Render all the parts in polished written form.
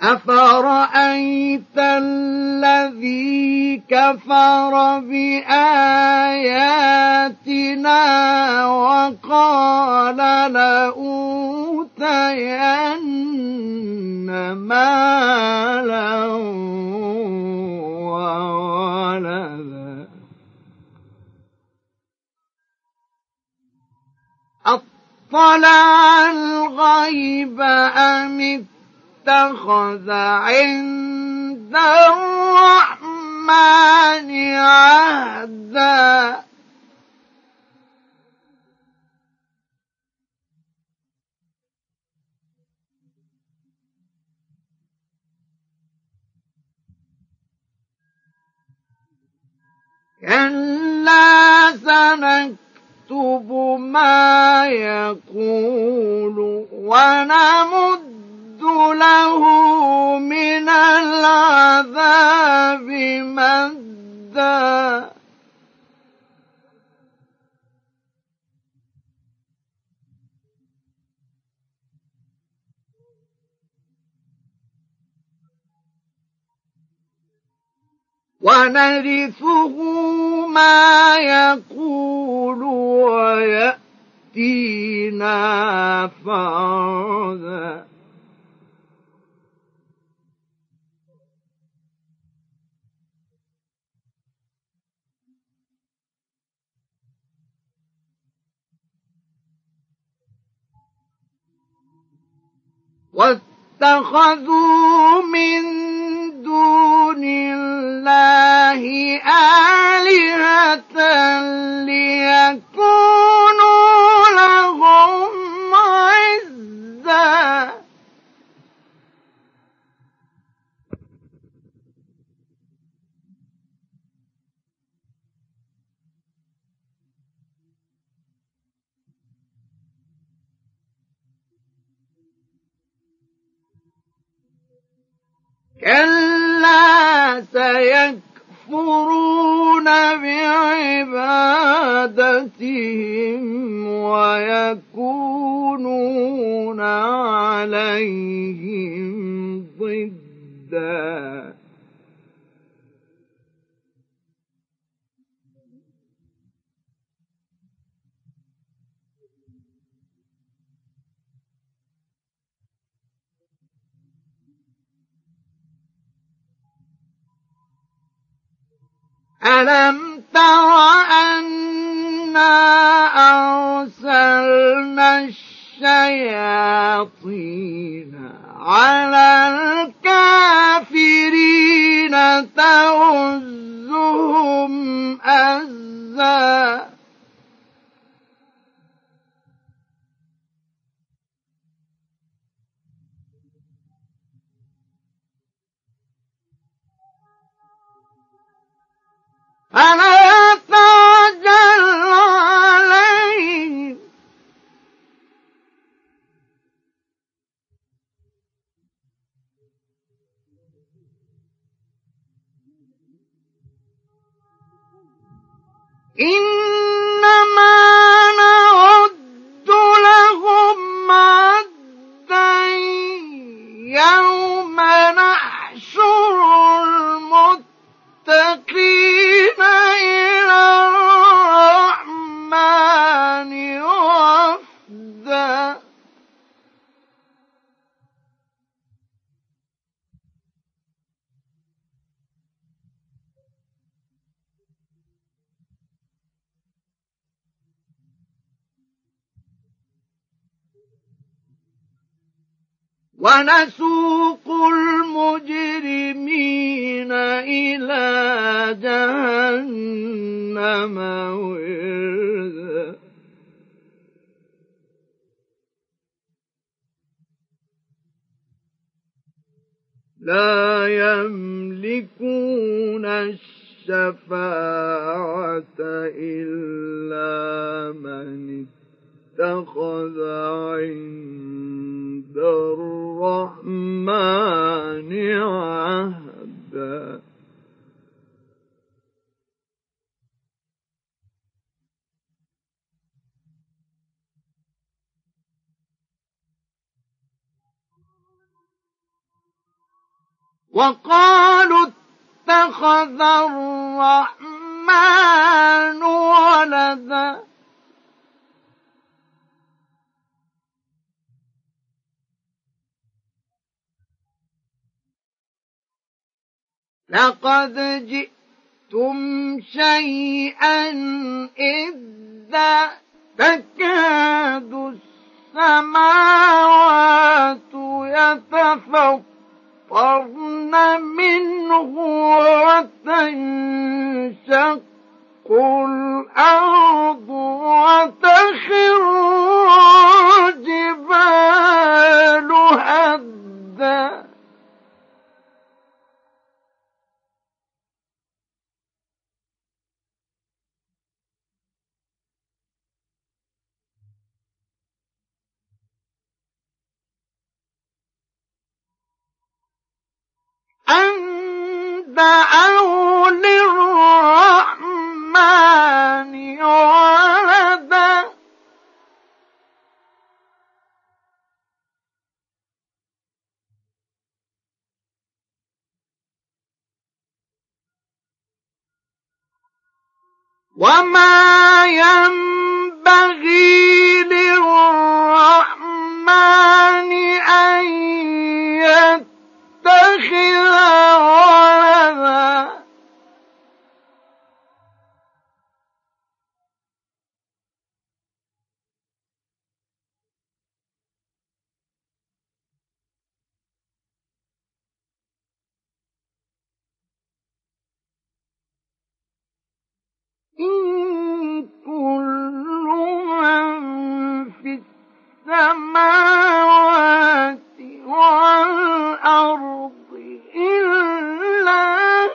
أفرأيت الذي كفر بآياتنا وقال لأوتين مالا وولدا أطلع الغيب أم اتخذ عند الرحمن عهدا كلا سنكتب ما يقول ونمد له من العذاب مدا ونرثه ما يقول ويأتينا فردا واتخذوا من دون الله آلهة ليكونوا لهم عزا كلا سيكفرون بعبادتهم ويكونون عليهم ضدا ألم تر أنا أرسلنا الشياطين على الكافرين تؤزهم أزا فلا تعجل عليهم إنما نعد لهم عدا يوم نحشر المتقين إلى الرحمن وفدا ونسوق المجرمين إلى جهنم وردا لا يملكون الشفاعة إلا من اتخذ عند الرحمن عهدا وقالوا اتخذ الرحمن ولدا لقد جئتم شيئا إدا تكاد السماوات يتفطرن منه وتنشق الأرض وتخر الجبال هدا أن دعوا للرحمن ولدا وما ينبغي للرحمن أن يتخذ ولدا إن كل من في السماوات والأرض إلا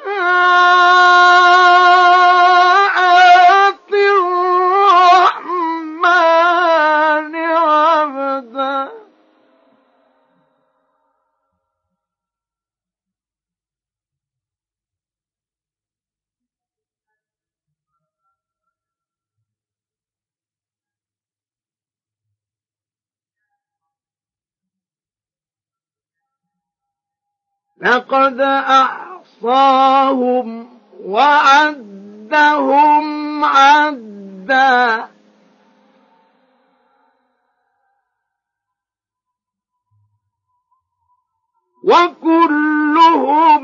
آتي الرحمن عبدا لقد أحصاهم وعدهم عدا وكلهم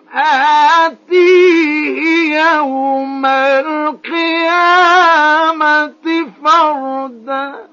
آتيه يوم القيامة فردا